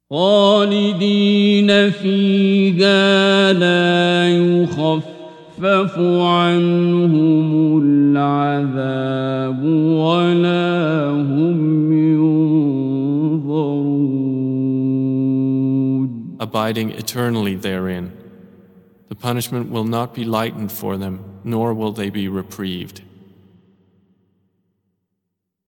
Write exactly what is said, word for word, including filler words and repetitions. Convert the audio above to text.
خالدين فيها لا يخفف عنهم العذاب ولا هم ينظرون. Abiding eternally therein. The punishment will not be lightened for them, nor will they be reprieved.